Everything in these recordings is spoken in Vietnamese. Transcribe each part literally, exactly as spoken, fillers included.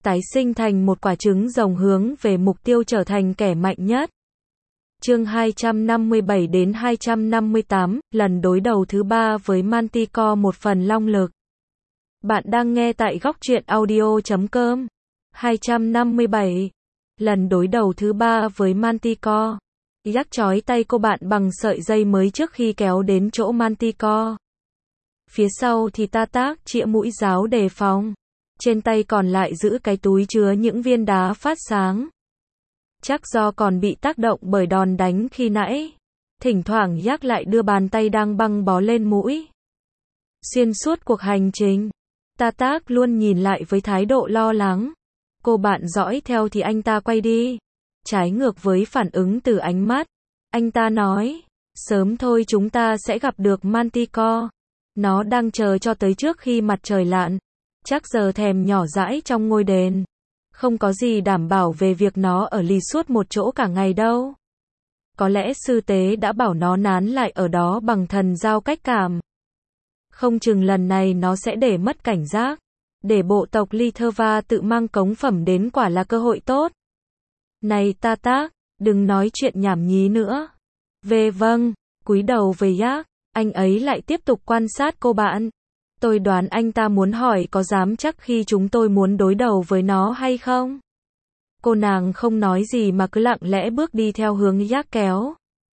tái sinh thành một quả trứng rồng hướng về mục tiêu trở thành kẻ mạnh nhất. Chương hai trăm năm mươi bảy đến hai trăm năm mươi tám, lần đối đầu thứ ba với Manticore một phần long lực. Bạn đang nghe tại góc truyện audio chấm com. hai trăm năm mươi bảy. Lần đối đầu thứ ba với Manticore. Jack trói tay cô bạn bằng sợi dây mới trước khi kéo đến chỗ Manticore. Phía sau thì Ta Tác chĩa mũi giáo đề phòng. Trên tay còn lại giữ cái túi chứa những viên đá phát sáng. Chắc do còn bị tác động bởi đòn đánh khi nãy. Thỉnh thoảng Jack lại đưa bàn tay đang băng bó lên mũi. Xuyên suốt cuộc hành trình, Ta Tác luôn nhìn lại với thái độ lo lắng. Cô bạn dõi theo thì anh ta quay đi. Trái ngược với phản ứng từ ánh mắt, anh ta nói, sớm thôi chúng ta sẽ gặp được Manticore. Nó đang chờ cho tới trước khi mặt trời lặn. Chắc giờ thèm nhỏ dãi trong ngôi đền. Không có gì đảm bảo về việc nó ở lì suốt một chỗ cả ngày đâu. Có lẽ sư tế đã bảo nó nán lại ở đó bằng thần giao cách cảm. Không chừng lần này nó sẽ để mất cảnh giác. Để bộ tộc Litherva tự mang cống phẩm đến quả là cơ hội tốt. Này Ta Tác, đừng nói chuyện nhảm nhí nữa. Về vâng, cúi đầu về Jack, anh ấy lại tiếp tục quan sát cô bạn. Tôi đoán anh ta muốn hỏi có dám chắc khi chúng tôi muốn đối đầu với nó hay không? Cô nàng không nói gì mà cứ lặng lẽ bước đi theo hướng Jack kéo.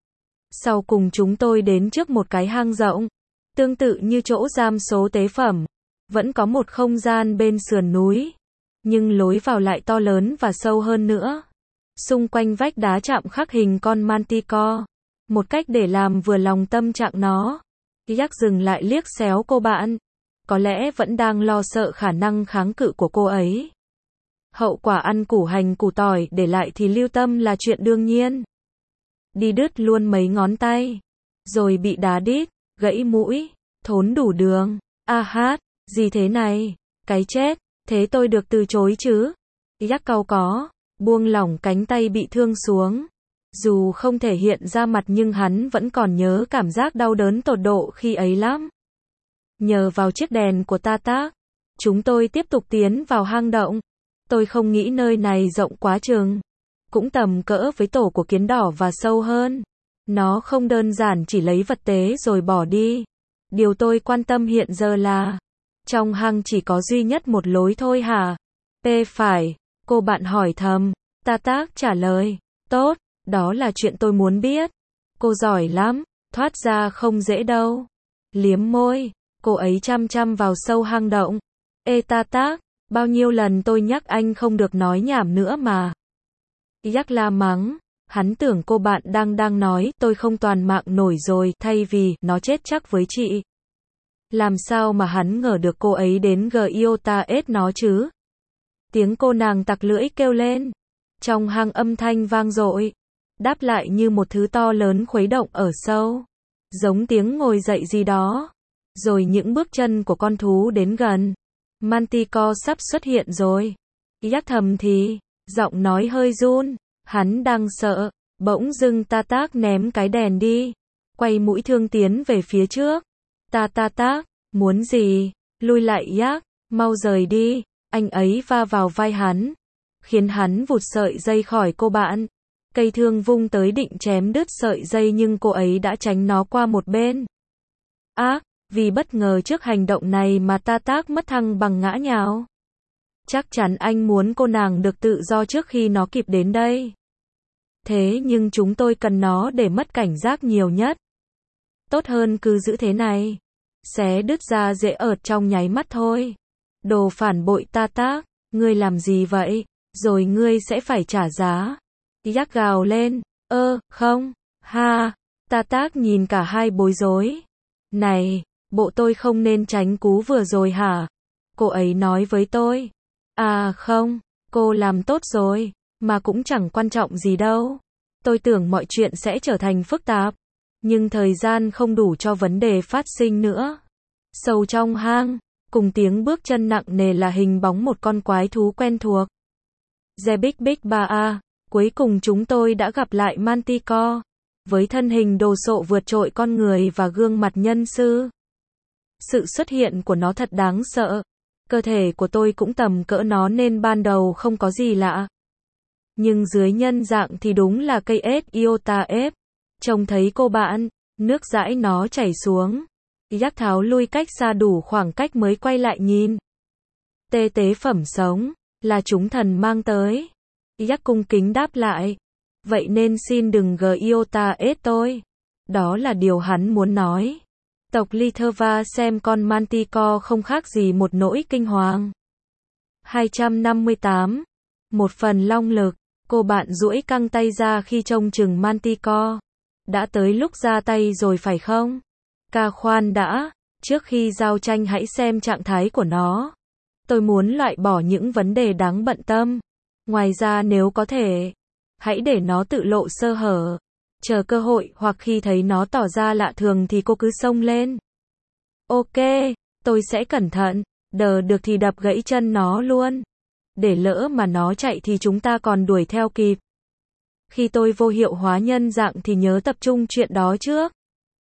Sau cùng chúng tôi đến trước một cái hang rộng. Tương tự như chỗ giam số tế phẩm. Vẫn có một không gian bên sườn núi. Nhưng lối vào lại to lớn và sâu hơn nữa. Xung quanh vách đá chạm khắc hình con Manticore. Một cách để làm vừa lòng tâm trạng nó. Jack dừng lại liếc xéo cô bạn. Có lẽ vẫn đang lo sợ khả năng kháng cự của cô ấy. Hậu quả ăn củ hành củ tỏi để lại thì lưu tâm là chuyện đương nhiên. Đi đứt luôn mấy ngón tay. Rồi bị đá đít, gãy mũi, thốn đủ đường. A hát, gì thế này? Cái chết, thế tôi được từ chối chứ? Jack cau có, buông lỏng cánh tay bị thương xuống. Dù không thể hiện ra mặt nhưng hắn vẫn còn nhớ cảm giác đau đớn tột độ khi ấy lắm. Nhờ vào chiếc đèn của Ta Tác, chúng tôi tiếp tục tiến vào hang động. Tôi không nghĩ nơi này rộng quá chừng. Cũng tầm cỡ với tổ của kiến đỏ và sâu hơn. Nó không đơn giản chỉ lấy vật tế rồi bỏ đi. Điều tôi quan tâm hiện giờ là, trong hang chỉ có duy nhất một lối thôi hả? P phải, cô bạn hỏi thầm. Ta Tác trả lời, tốt, đó là chuyện tôi muốn biết. Cô giỏi lắm, thoát ra không dễ đâu. Liếm môi. Cô ấy chăm chăm vào sâu hang động. Ê Ta Tác, bao nhiêu lần tôi nhắc anh không được nói nhảm nữa mà. Jack la mắng, hắn tưởng cô bạn đang đang nói tôi không toàn mạng nổi rồi thay vì nó chết chắc với chị. Làm sao mà hắn ngờ được cô ấy đến Giota ết nó chứ? Tiếng cô nàng tặc lưỡi kêu lên. Trong hang âm thanh vang dội. Đáp lại như một thứ to lớn khuấy động ở sâu. Giống tiếng ngồi dậy gì đó. Rồi những bước chân của con thú đến gần. Manticore sắp xuất hiện rồi. Jack thầm thì, giọng nói hơi run. Hắn đang sợ. Bỗng dưng Ta Tác ném cái đèn đi. Quay mũi thương tiến về phía trước. Ta Ta Tác, muốn gì? Lui lại Jack, mau rời đi. Anh ấy va vào vai hắn. Khiến hắn vụt sợi dây khỏi cô bạn. Cây thương vung tới định chém đứt sợi dây nhưng cô ấy đã tránh nó qua một bên. Ác! Vì bất ngờ trước hành động này mà Ta Tác mất thăng bằng ngã nhào. Chắc chắn anh muốn cô nàng được tự do trước khi nó kịp đến đây. Thế nhưng chúng tôi cần nó để mất cảnh giác nhiều nhất. Tốt hơn cứ giữ thế này. Xé đứt ra dễ ợt trong nháy mắt thôi. Đồ phản bội Ta Tác, ngươi làm gì vậy? Rồi ngươi sẽ phải trả giá. Jack gào lên, ơ, không, ha. Ta Tác nhìn cả hai bối rối. Này, bộ tôi không nên tránh cú vừa rồi hả? Cô ấy nói với tôi. À không, cô làm tốt rồi, mà cũng chẳng quan trọng gì đâu. Tôi tưởng mọi chuyện sẽ trở thành phức tạp, nhưng thời gian không đủ cho vấn đề phát sinh nữa. Sâu trong hang, cùng tiếng bước chân nặng nề là hình bóng một con quái thú quen thuộc. Zebik Big ba a, cuối cùng chúng tôi đã gặp lại Manticore, với thân hình đồ sộ vượt trội con người và gương mặt nhân sư. Sự xuất hiện của nó thật đáng sợ. Cơ thể của tôi cũng tầm cỡ nó nên ban đầu không có gì lạ. Nhưng dưới nhân dạng thì đúng là cây ếch iota ép. Trông thấy cô bạn, nước dãi nó chảy xuống. Yak tháo lui cách xa đủ khoảng cách mới quay lại nhìn. Tê tế phẩm sống, là chúng thần mang tới. Yak cung kính đáp lại. Vậy nên xin đừng gờ iota ếch tôi. Đó là điều hắn muốn nói. Tộc Litherva xem con Manticore không khác gì một nỗi kinh hoàng. hai trăm năm mươi tám. Một phần long lực, cô bạn duỗi căng tay ra khi trông chừng Manticore. Đã tới lúc ra tay rồi phải không? Ca khoan đã, trước khi giao tranh hãy xem trạng thái của nó. Tôi muốn loại bỏ những vấn đề đáng bận tâm. Ngoài ra nếu có thể, hãy để nó tự lộ sơ hở. Chờ cơ hội hoặc khi thấy nó tỏ ra lạ thường thì cô cứ xông lên. Ok, tôi sẽ cẩn thận, đờ được thì đập gãy chân nó luôn. Để lỡ mà nó chạy thì chúng ta còn đuổi theo kịp. Khi tôi vô hiệu hóa nhân dạng thì nhớ tập trung chuyện đó trước.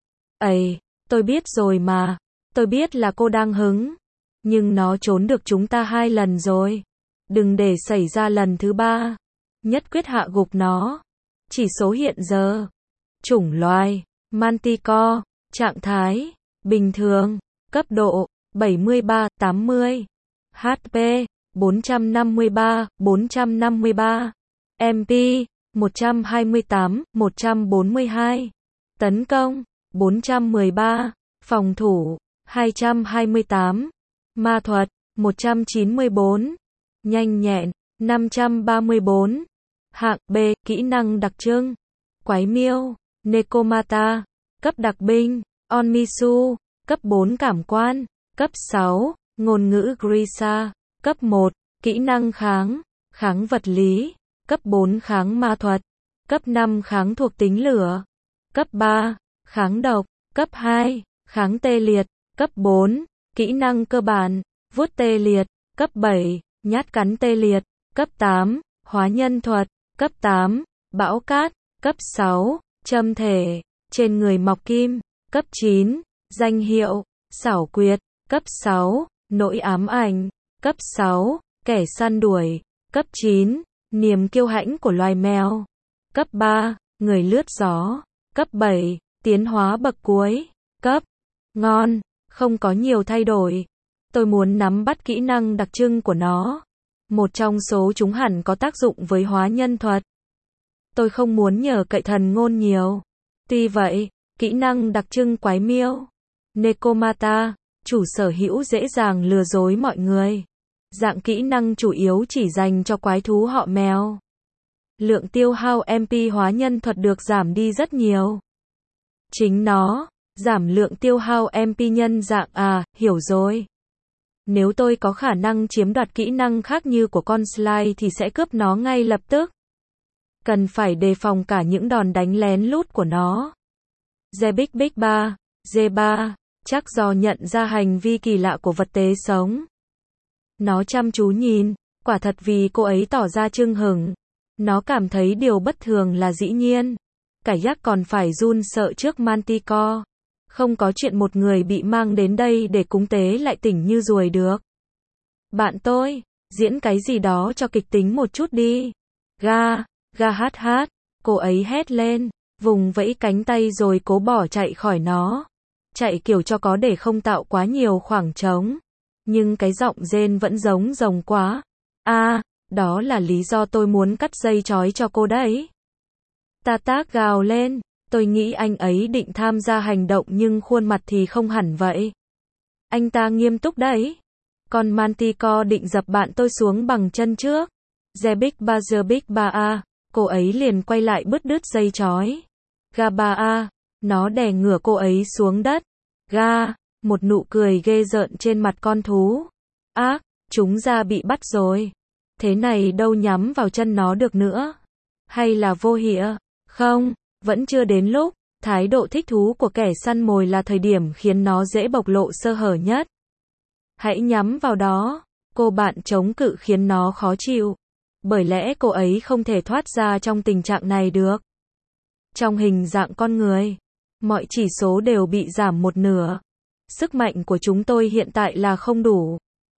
Ây, tôi biết rồi mà. Tôi biết là cô đang hứng. Nhưng nó trốn được chúng ta hai lần rồi. Đừng để xảy ra lần thứ ba. Nhất quyết hạ gục nó. Chỉ số hiện giờ. Chủng loài, Manticore, trạng thái, bình thường, cấp độ, bảy mươi ba, tám mươi. hát pê, bốn trăm năm mươi ba, bốn trăm năm mươi ba. em pê, một trăm hai mươi tám, một trăm bốn mươi hai. Tấn công, bốn trăm mười ba. Phòng thủ, hai trăm hai mươi tám. Ma thuật, một trăm chín mươi bốn. Nhanh nhẹn, năm trăm ba mươi bốn. Hạng B, kỹ năng đặc trưng. Quái miêu, Nekomata. Cấp đặc binh, Onmisu. Cấp bốn cảm quan. Cấp sáu, ngôn ngữ Grisha. Cấp một, kỹ năng kháng, kháng vật lý. Cấp bốn kháng ma thuật. Cấp năm kháng thuộc tính lửa. Cấp ba, kháng độc. Cấp hai, kháng tê liệt. Cấp bốn, kỹ năng cơ bản, vuốt tê liệt. Cấp bảy, nhát cắn tê liệt. Cấp tám, hóa nhân thuật. Cấp tám, bão cát. Cấp sáu, châm thể, trên người mọc kim. Cấp chín, danh hiệu, xảo quyệt. Cấp sáu, nỗi ám ảnh. Cấp sáu, kẻ săn đuổi. Cấp chín, niềm kiêu hãnh của loài mèo. Cấp ba, người lướt gió. Cấp bảy, tiến hóa bậc cuối. Cấp, ngon, không có nhiều thay đổi. Tôi muốn nắm bắt kỹ năng đặc trưng của nó. Một trong số chúng hẳn có tác dụng với hóa nhân thuật. Tôi không muốn nhờ cậy thần ngôn nhiều. Tuy vậy, kỹ năng đặc trưng quái miêu, Nekomata, chủ sở hữu dễ dàng lừa dối mọi người. Dạng kỹ năng chủ yếu chỉ dành cho quái thú họ mèo. Lượng tiêu hao em pê hóa nhân thuật được giảm đi rất nhiều. Chính nó, giảm lượng tiêu hao em pê nhân dạng à, hiểu rồi. Nếu tôi có khả năng chiếm đoạt kỹ năng khác như của con Slide thì sẽ cướp nó ngay lập tức. Cần phải đề phòng cả những đòn đánh lén lút của nó. Zebik Big ba, Z ba, chắc do nhận ra hành vi kỳ lạ của vật tế sống. Nó chăm chú nhìn, quả thật vì cô ấy tỏ ra chưng hửng. Nó cảm thấy điều bất thường là dĩ nhiên. Cả Yak còn phải run sợ trước Manticore. Không có chuyện một người bị mang đến đây để cúng tế lại tỉnh như ruồi được. Bạn tôi, diễn cái gì đó cho kịch tính một chút đi. Ga, ga hát hát, cô ấy hét lên, vùng vẫy cánh tay rồi cố bỏ chạy khỏi nó. Chạy kiểu cho có để không tạo quá nhiều khoảng trống. Nhưng cái giọng rên vẫn giống rồng quá. À, đó là lý do tôi muốn cắt dây trói cho cô đấy. Ta tác gào lên, tôi nghĩ anh ấy định tham gia hành động nhưng khuôn mặt thì không hẳn vậy. Anh ta nghiêm túc đấy. Con Manticore định dập bạn tôi xuống bằng chân trước. Zebik ba giờ Big ba a, cô ấy liền quay lại bứt đứt dây trói. Ga ba a, nó đè ngửa cô ấy xuống đất. Ga, một nụ cười ghê rợn trên mặt con thú. Ác, chúng ra bị bắt rồi. Thế này đâu nhắm vào chân nó được nữa. Hay là vô hịa? Không, vẫn chưa đến lúc. Thái độ thích thú của kẻ săn mồi là thời điểm khiến nó dễ bộc lộ sơ hở nhất. Hãy nhắm vào đó. Cô bạn chống cự khiến nó khó chịu. Bởi lẽ cô ấy không thể thoát ra trong tình trạng này được. Trong hình dạng con người, mọi chỉ số đều bị giảm một nửa. Sức mạnh của chúng tôi hiện tại là không đủ.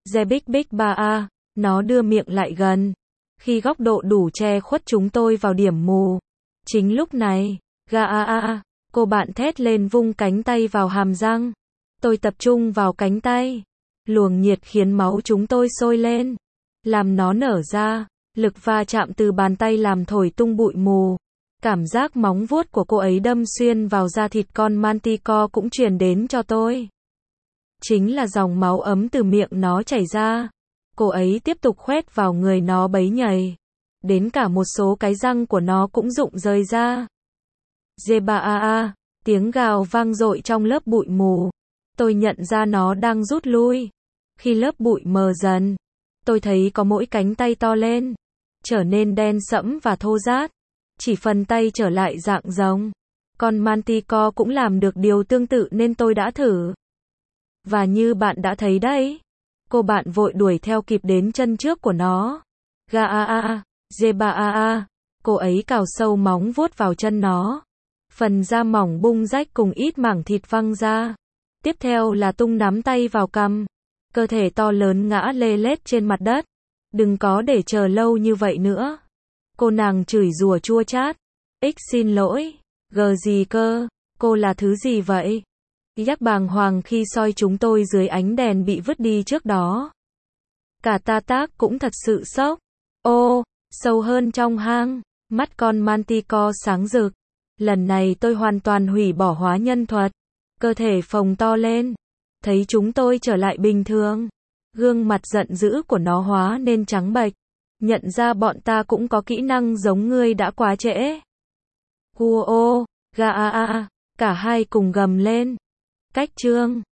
The Big Big ba a, nó đưa miệng lại gần. Khi góc độ đủ che khuất chúng tôi vào điểm mù. Chính lúc này, ga a a a, cô bạn thét lên vung cánh tay vào hàm răng. Tôi tập trung vào cánh tay. Luồng nhiệt khiến máu chúng tôi sôi lên. Làm nó nở ra. Lực va chạm từ bàn tay làm thổi tung bụi mù. Cảm giác móng vuốt của cô ấy đâm xuyên vào da thịt con Manticore cũng truyền đến cho tôi. Chính là dòng máu ấm từ miệng nó chảy ra. Cô ấy tiếp tục khoét vào người nó bấy nhầy. Đến cả một số cái răng của nó cũng rụng rơi ra. Dê ba a a, tiếng gào vang dội trong lớp bụi mù. Tôi nhận ra nó đang rút lui. Khi lớp bụi mờ dần, tôi thấy có mỗi cánh tay to lên, trở nên đen sẫm và thô rát. Chỉ phần tay trở lại dạng rồng. Con Manticore cũng làm được điều tương tự nên tôi đã thử. Và như bạn đã thấy đấy, cô bạn vội đuổi theo kịp đến chân trước của nó. Ga a a a, dê ba a a, cô ấy cào sâu móng vuốt vào chân nó. Phần da mỏng bung rách cùng ít mảng thịt văng ra. Tiếp theo là tung nắm tay vào cằm. Cơ thể to lớn ngã lê lết trên mặt đất. Đừng có để chờ lâu như vậy nữa. Cô nàng chửi rủa chua chát. X xin lỗi. G gì cơ? Cô là thứ gì vậy? Yak bàng hoàng khi soi chúng tôi dưới ánh đèn bị vứt đi trước đó. Cả ta tác cũng thật sự sốc. Ô, sâu hơn trong hang. Mắt con Manticore sáng rực. Lần này tôi hoàn toàn hủy bỏ hóa nhân thuật. Cơ thể phồng to lên. Thấy chúng tôi trở lại bình thường. Gương mặt giận dữ của nó hóa nên trắng bệch. Nhận ra bọn ta cũng có kỹ năng giống ngươi đã quá trễ. Guo, ga a a, cả hai cùng gầm lên. Cách chương